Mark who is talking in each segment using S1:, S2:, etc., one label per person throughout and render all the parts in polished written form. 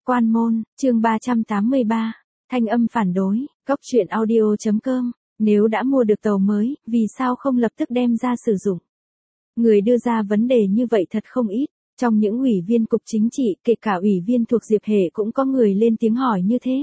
S1: Quan môn, chương 383, thanh âm phản đối, góc truyện audio.com, nếu đã mua được tàu mới, vì sao không lập tức đem ra sử dụng? Người đưa ra vấn đề như vậy thật không ít, trong những ủy viên cục chính trị, kể cả ủy viên thuộc Diệp Hệ cũng có người lên tiếng hỏi như thế.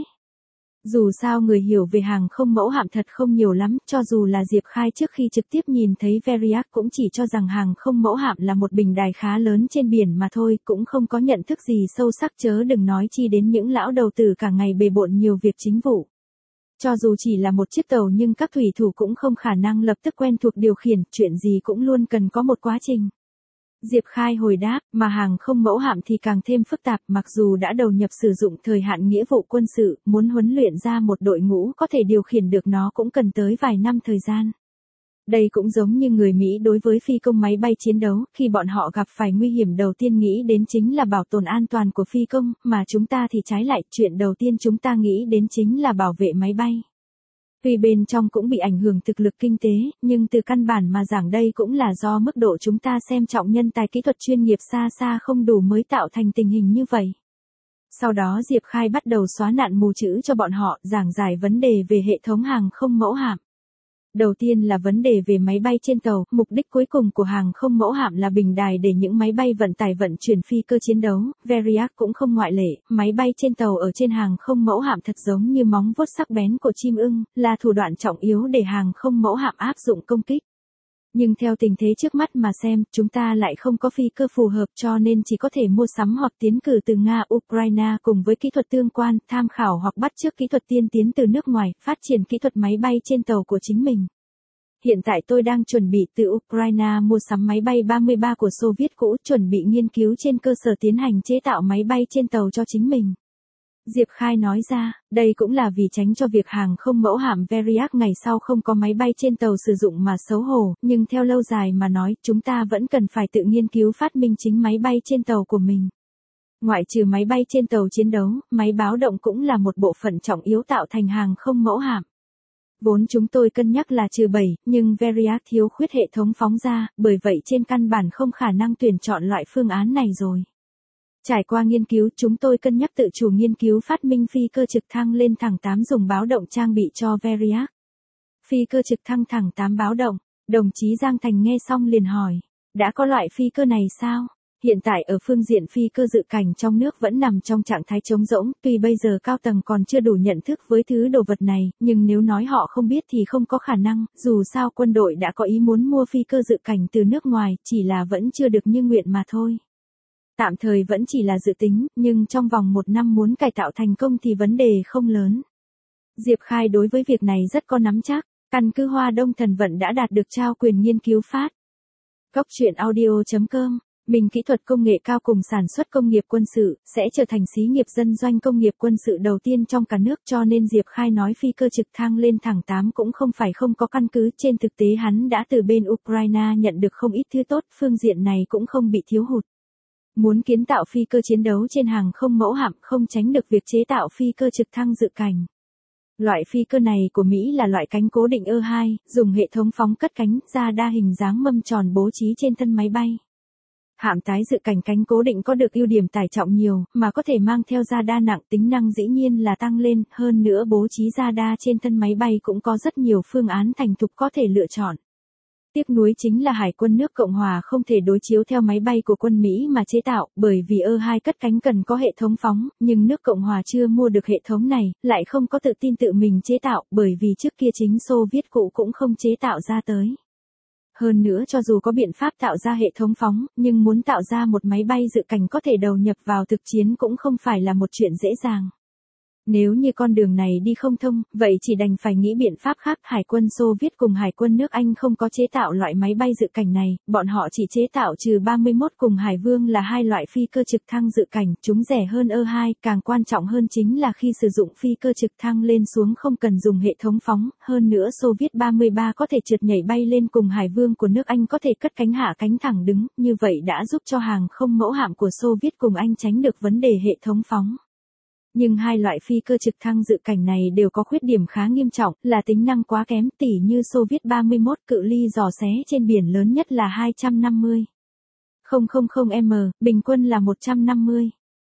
S1: Dù sao người hiểu về hàng không mẫu hạm thật không nhiều lắm, cho dù là Diệp Khai trước khi trực tiếp nhìn thấy Variac cũng chỉ cho rằng hàng không mẫu hạm là một bình đài khá lớn trên biển mà thôi, cũng không có nhận thức gì sâu sắc, chớ đừng nói chi đến những lão đầu tử cả ngày bề bộn nhiều việc chính vụ. Cho dù chỉ là một chiếc tàu nhưng các thủy thủ cũng không khả năng lập tức quen thuộc điều khiển, chuyện gì cũng luôn cần có một quá trình. Diệp Khai hồi đáp, mà hàng không mẫu hạm thì càng thêm phức tạp, mặc dù đã đầu nhập sử dụng thời hạn nghĩa vụ quân sự, muốn huấn luyện ra một đội ngũ có thể điều khiển được nó cũng cần tới vài năm thời gian. Đây cũng giống như người Mỹ đối với phi công máy bay chiến đấu, khi bọn họ gặp phải nguy hiểm đầu tiên nghĩ đến chính là bảo tồn an toàn của phi công, mà chúng ta thì trái lại, chuyện đầu tiên chúng ta nghĩ đến chính là bảo vệ máy bay. Tuy bên trong cũng bị ảnh hưởng thực lực kinh tế, nhưng từ căn bản mà giảng đây cũng là do mức độ chúng ta xem trọng nhân tài kỹ thuật chuyên nghiệp xa xa không đủ mới tạo thành tình hình như vậy. Sau đó Diệp Khai bắt đầu xóa nạn mù chữ cho bọn họ, giảng giải vấn đề về hệ thống hàng không mẫu hạm. Đầu tiên là vấn đề về máy bay trên tàu, mục đích cuối cùng của hàng không mẫu hạm là bình đài để những máy bay vận tải vận chuyển phi cơ chiến đấu, Variac cũng không ngoại lệ, máy bay trên tàu ở trên hàng không mẫu hạm thật giống như móng vuốt sắc bén của chim ưng, là thủ đoạn trọng yếu để hàng không mẫu hạm áp dụng công kích. Nhưng theo tình thế trước mắt mà xem, chúng ta lại không có phi cơ phù hợp cho nên chỉ có thể mua sắm hoặc tiến cử từ Nga, Ukraine cùng với kỹ thuật tương quan, tham khảo hoặc bắt chước kỹ thuật tiên tiến từ nước ngoài, phát triển kỹ thuật máy bay trên tàu của chính mình. Hiện tại tôi đang chuẩn bị từ Ukraine mua sắm máy bay 33 của Xô Viết cũ, chuẩn bị nghiên cứu trên cơ sở tiến hành chế tạo máy bay trên tàu cho chính mình. Diệp Khai nói ra, đây cũng là vì tránh cho việc hàng không mẫu hạm Variac ngày sau không có máy bay trên tàu sử dụng mà xấu hổ, nhưng theo lâu dài mà nói, chúng ta vẫn cần phải tự nghiên cứu phát minh chính máy bay trên tàu của mình. Ngoại trừ máy bay trên tàu chiến đấu, máy báo động cũng là một bộ phận trọng yếu tạo thành hàng không mẫu hạm. Vốn chúng tôi cân nhắc là trừ 7, nhưng Variac thiếu khuyết hệ thống phóng ra, bởi vậy trên căn bản không khả năng tuyển chọn loại phương án này rồi. Trải qua nghiên cứu, chúng tôi cân nhắc tự chủ nghiên cứu phát minh phi cơ trực thăng lên thẳng 8 dùng báo động trang bị cho Variac. Phi cơ trực thăng thẳng 8 báo động, đồng chí Giang Thành nghe xong liền hỏi, đã có loại phi cơ này sao? Hiện tại ở phương diện phi cơ dự cảnh trong nước vẫn nằm trong trạng thái trống rỗng, tuy bây giờ cao tầng còn chưa đủ nhận thức với thứ đồ vật này, nhưng nếu nói họ không biết thì không có khả năng, dù sao quân đội đã có ý muốn mua phi cơ dự cảnh từ nước ngoài, chỉ là vẫn chưa được như nguyện mà thôi. Tạm thời vẫn chỉ là dự tính, nhưng trong vòng 1 năm muốn cải tạo thành công thì vấn đề không lớn. Diệp Khai đối với việc này rất có nắm chắc, căn cứ Hoa Đông Thần Vận đã đạt được trao quyền nghiên cứu phát. Góc truyện audio.com, mình kỹ thuật công nghệ cao cùng sản xuất công nghiệp quân sự, sẽ trở thành xí nghiệp dân doanh công nghiệp quân sự đầu tiên trong cả nước, cho nên Diệp Khai nói phi cơ trực thăng lên thẳng 8 cũng không phải không có căn cứ, trên thực tế hắn đã từ bên Ukraine nhận được không ít thứ tốt, phương diện này cũng không bị thiếu hụt. Muốn kiến tạo phi cơ chiến đấu trên hàng không mẫu hạm không tránh được việc chế tạo phi cơ trực thăng dự cảnh. Loại phi cơ này của Mỹ là loại cánh cố định E2, dùng hệ thống phóng cất cánh, ra đa hình dáng mâm tròn bố trí trên thân máy bay. Hạm tái dự cảnh cánh cố định có được ưu điểm tải trọng nhiều, mà có thể mang theo ra đa nặng, tính năng dĩ nhiên là tăng lên, hơn nữa bố trí ra đa trên thân máy bay cũng có rất nhiều phương án thành thục có thể lựa chọn. Tiếc nuối chính là Hải quân nước Cộng Hòa không thể đối chiếu theo máy bay của quân Mỹ mà chế tạo, bởi vì E2 cất cánh cần có hệ thống phóng, nhưng nước Cộng Hòa chưa mua được hệ thống này, lại không có tự tin tự mình chế tạo, bởi vì trước kia chính Xô Viết cũ cũng không chế tạo ra tới. Hơn nữa cho dù có biện pháp tạo ra hệ thống phóng, nhưng muốn tạo ra một máy bay dự cảnh có thể đầu nhập vào thực chiến cũng không phải là một chuyện dễ dàng. Nếu như con đường này đi không thông, vậy chỉ đành phải nghĩ biện pháp khác. Hải quân Xô Viết cùng Hải quân nước Anh không có chế tạo loại máy bay dự cảnh này, bọn họ chỉ chế tạo trừ 31 cùng Hải Vương là hai loại phi cơ trực thăng dự cảnh, chúng rẻ hơn E2, càng quan trọng hơn chính là khi sử dụng phi cơ trực thăng lên xuống không cần dùng hệ thống phóng, hơn nữa Xô Viết 33 có thể trượt nhảy bay lên cùng Hải Vương của nước Anh có thể cất cánh hạ cánh thẳng đứng, như vậy đã giúp cho hàng không mẫu hạm của Xô Viết cùng Anh tránh được vấn đề hệ thống phóng. Nhưng hai loại phi cơ trực thăng dự cảnh này đều có khuyết điểm khá nghiêm trọng, là tính năng quá kém, tỉ như Xô Viết 31 cự ly dò xé trên biển lớn nhất là 250 000m, bình quân là 150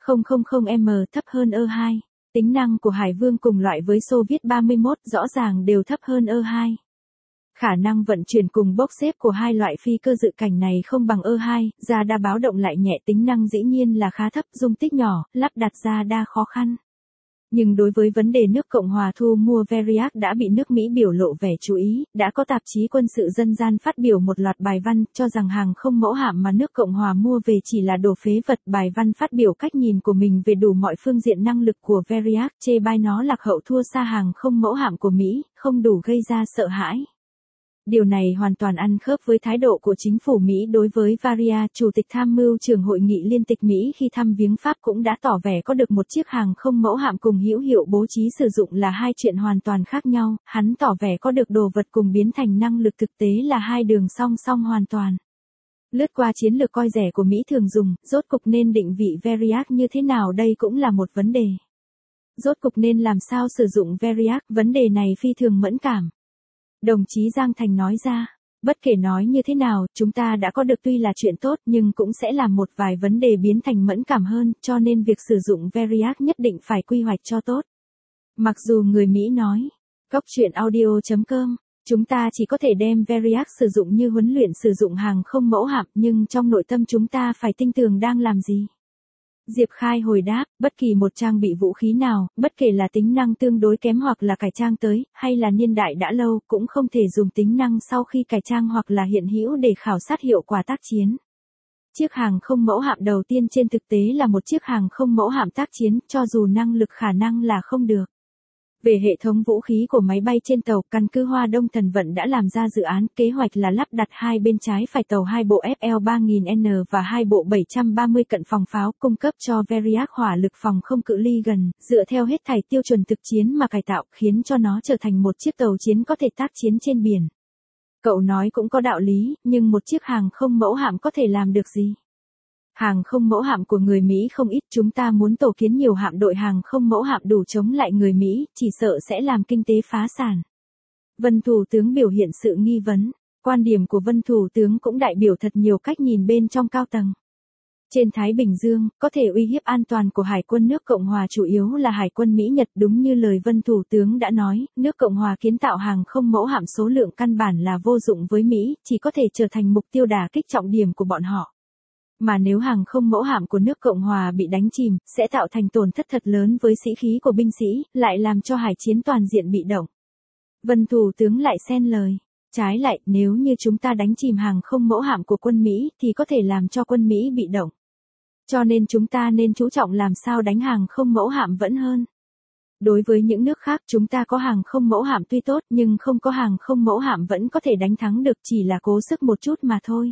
S1: 000M thấp hơn E2. Tính năng của Hải Vương cùng loại với Xô Viết 31 rõ ràng đều thấp hơn E2. Khả năng vận chuyển cùng bốc xếp của hai loại phi cơ dự cảnh này không bằng E2, radar báo động lại nhẹ, tính năng dĩ nhiên là khá thấp, dung tích nhỏ, lắp đặt radar khó khăn. Nhưng đối với vấn đề nước Cộng hòa thu mua Variac đã bị nước Mỹ biểu lộ vẻ chú ý, đã có tạp chí quân sự dân gian phát biểu một loạt bài văn cho rằng hàng không mẫu hạm mà nước Cộng hòa mua về chỉ là đồ phế vật. Bài văn phát biểu cách nhìn của mình về đủ mọi phương diện năng lực của Variac, chê bai nó lạc hậu thua xa hàng không mẫu hạm của Mỹ, không đủ gây ra sợ hãi. Điều này hoàn toàn ăn khớp với thái độ của chính phủ Mỹ đối với Varia. Chủ tịch tham mưu trưởng Hội nghị Liên tịch Mỹ khi thăm viếng Pháp cũng đã tỏ vẻ có được một chiếc hàng không mẫu hạm cùng hữu hiệu bố trí sử dụng là hai chuyện hoàn toàn khác nhau, hắn tỏ vẻ có được đồ vật cùng biến thành năng lực thực tế là hai đường song song hoàn toàn. Lướt qua chiến lược coi rẻ của Mỹ thường dùng, rốt cục nên định vị Variac như thế nào đây cũng là một vấn đề. Rốt cục nên làm sao sử dụng Variac, vấn đề này phi thường mẫn cảm. Đồng chí Giang Thành nói ra, bất kể nói như thế nào, chúng ta đã có được tuy là chuyện tốt nhưng cũng sẽ làm một vài vấn đề biến thành mẫn cảm hơn, cho nên việc sử dụng Variac nhất định phải quy hoạch cho tốt. Mặc dù người Mỹ nói, Cóc truyện audio.com, chúng ta chỉ có thể đem Variac sử dụng như huấn luyện sử dụng hàng không mẫu hạm nhưng trong nội tâm chúng ta phải tin tưởng đang làm gì. Diệp Khai hồi đáp, bất kỳ một trang bị vũ khí nào, bất kể là tính năng tương đối kém hoặc là cải trang tới, hay là niên đại đã lâu, cũng không thể dùng tính năng sau khi cải trang hoặc là hiện hữu để khảo sát hiệu quả tác chiến. Chiếc hàng không mẫu hạm đầu tiên trên thực tế là một chiếc hàng không mẫu hạm tác chiến, cho dù năng lực khả năng là không được. Về hệ thống vũ khí của máy bay trên tàu, căn cứ Hoa Đông Thần Vận đã làm ra dự án, kế hoạch là lắp đặt hai bên trái phải tàu 2 bộ FL3000N và 2 bộ 730 cận phòng pháo, cung cấp cho Variac hỏa lực phòng không cự ly gần, dựa theo hết thảy tiêu chuẩn thực chiến mà cải tạo, khiến cho nó trở thành một chiếc tàu chiến có thể tác chiến trên biển. Cậu nói cũng có đạo lý, nhưng một chiếc hàng không mẫu hạm có thể làm được gì? Hàng không mẫu hạm của người Mỹ không ít, chúng ta muốn tổ kiến nhiều hạm đội hàng không mẫu hạm đủ chống lại người Mỹ, chỉ sợ sẽ làm kinh tế phá sản. Vân Thủ tướng biểu hiện sự nghi vấn, quan điểm của Vân Thủ tướng cũng đại biểu thật nhiều cách nhìn bên trong cao tầng. Trên Thái Bình Dương, có thể uy hiếp an toàn của Hải quân nước Cộng hòa chủ yếu là Hải quân Mỹ Nhật, đúng như lời Vân Thủ tướng đã nói, nước Cộng hòa kiến tạo hàng không mẫu hạm số lượng căn bản là vô dụng với Mỹ, chỉ có thể trở thành mục tiêu đả kích trọng điểm của bọn họ. Mà nếu hàng không mẫu hạm của nước Cộng hòa bị đánh chìm, sẽ tạo thành tổn thất thật lớn với sĩ khí của binh sĩ, lại làm cho hải chiến toàn diện bị động. Vân Thủ tướng lại xen lời. Trái lại, nếu như chúng ta đánh chìm hàng không mẫu hạm của quân Mỹ, thì có thể làm cho quân Mỹ bị động. Cho nên chúng ta nên chú trọng làm sao đánh hàng không mẫu hạm vẫn hơn. Đối với những nước khác, chúng ta có hàng không mẫu hạm tuy tốt, nhưng không có hàng không mẫu hạm vẫn có thể đánh thắng được, chỉ là cố sức một chút mà thôi.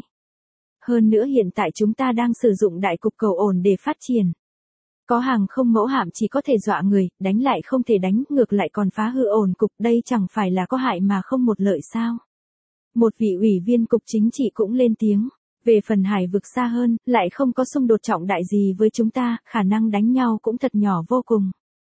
S1: Hơn nữa hiện tại chúng ta đang sử dụng đại cục cầu ổn để phát triển. Có hàng không mẫu hạm chỉ có thể dọa người, đánh lại không thể đánh, ngược lại còn phá hư ổn cục, đây chẳng phải là có hại mà không một lợi sao. Một vị ủy viên cục chính trị cũng lên tiếng, về phần hải vực xa hơn, lại không có xung đột trọng đại gì với chúng ta, khả năng đánh nhau cũng thật nhỏ vô cùng.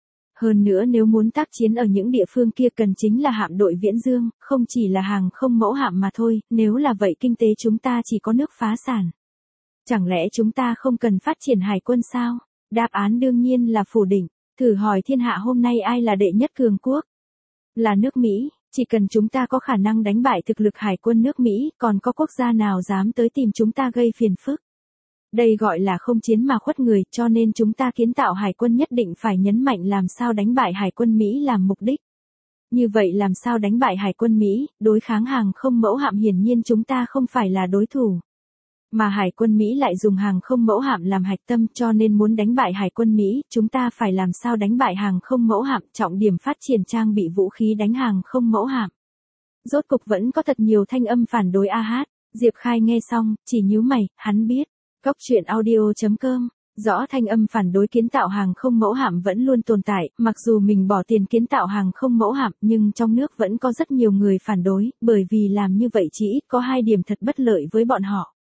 S1: Hơn nữa nếu muốn tác chiến ở những địa phương kia cần chính là hạm đội Viễn Dương, không chỉ là hàng không mẫu hạm mà thôi, nếu là vậy kinh tế chúng ta chỉ có nước phá sản. Chẳng lẽ chúng ta không cần phát triển hải quân sao? Đáp án đương nhiên là phủ định. Thử hỏi thiên hạ hôm nay ai là đệ nhất cường quốc? Là nước Mỹ, chỉ cần chúng ta có khả năng đánh bại thực lực hải quân nước Mỹ, còn có quốc gia nào dám tới tìm chúng ta gây phiền phức? Đây gọi là không chiến mà khuất người, cho nên chúng ta kiến tạo hải quân nhất định phải nhấn mạnh làm sao đánh bại hải quân Mỹ làm mục đích. Như vậy làm sao đánh bại hải quân Mỹ, đối kháng hàng không mẫu hạm hiển nhiên chúng ta không phải là đối thủ. Mà hải quân Mỹ lại dùng hàng không mẫu hạm làm hạch tâm, cho nên muốn đánh bại hải quân Mỹ, chúng ta phải làm sao đánh bại hàng không mẫu hạm, trọng điểm phát triển trang bị vũ khí đánh hàng không mẫu hạm. Rốt cục vẫn có thật nhiều thanh âm phản đối AH, Diệp Khai nghe xong, chỉ nhíu mày, hắn biết. Cóc truyện audio.com, rõ thanh âm phản đối kiến tạo hàng không mẫu hạm vẫn luôn tồn tại, mặc dù mình bỏ tiền kiến tạo hàng không mẫu hạm nhưng trong nước vẫn có rất nhiều người phản đối, bởi vì làm như vậy chỉ ít có hai điểm thật bất lợi với bọn họ.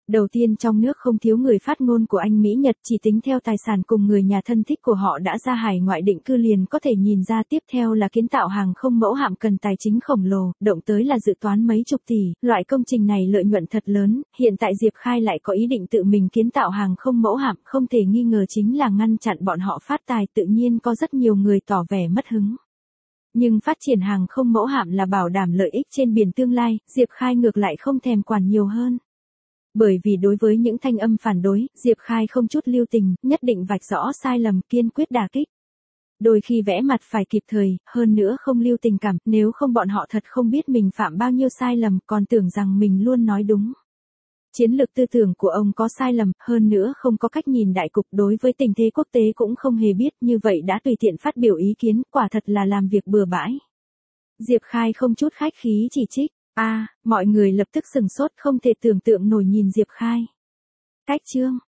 S1: Đầu tiên trong nước không thiếu người phát ngôn của Anh Mỹ Nhật, chỉ tính theo tài sản cùng người nhà thân thích của họ đã ra hải ngoại định cư liền có thể nhìn ra. Tiếp theo là kiến tạo hàng không mẫu hạm cần tài chính khổng lồ, động tới là dự toán mấy chục tỷ, loại công trình này lợi nhuận thật lớn, hiện tại Diệp Khai lại có ý định tự mình kiến tạo hàng không mẫu hạm, không thể nghi ngờ chính là ngăn chặn bọn họ phát tài, tự nhiên có rất nhiều người tỏ vẻ mất hứng. Nhưng phát triển hàng không mẫu hạm là bảo đảm lợi ích trên biển tương lai, Diệp Khai ngược lại không thèm quản nhiều hơn. Bởi vì đối với những thanh âm phản đối, Diệp Khai không chút lưu tình, nhất định vạch rõ sai lầm, kiên quyết đả kích. Đôi khi vẽ mặt phải kịp thời, hơn nữa không lưu tình cảm, nếu không bọn họ thật không biết mình phạm bao nhiêu sai lầm, còn tưởng rằng mình luôn nói đúng. Chiến lược tư tưởng của ông có sai lầm, hơn nữa không có cách nhìn đại cục, đối với tình thế quốc tế cũng không hề biết, như vậy đã tùy tiện phát biểu ý kiến, quả thật là làm việc bừa bãi. Diệp Khai không chút khách khí chỉ trích. Mọi người lập tức sừng sốt, không thể tưởng tượng nổi nhìn Diệp Khai. Cách chương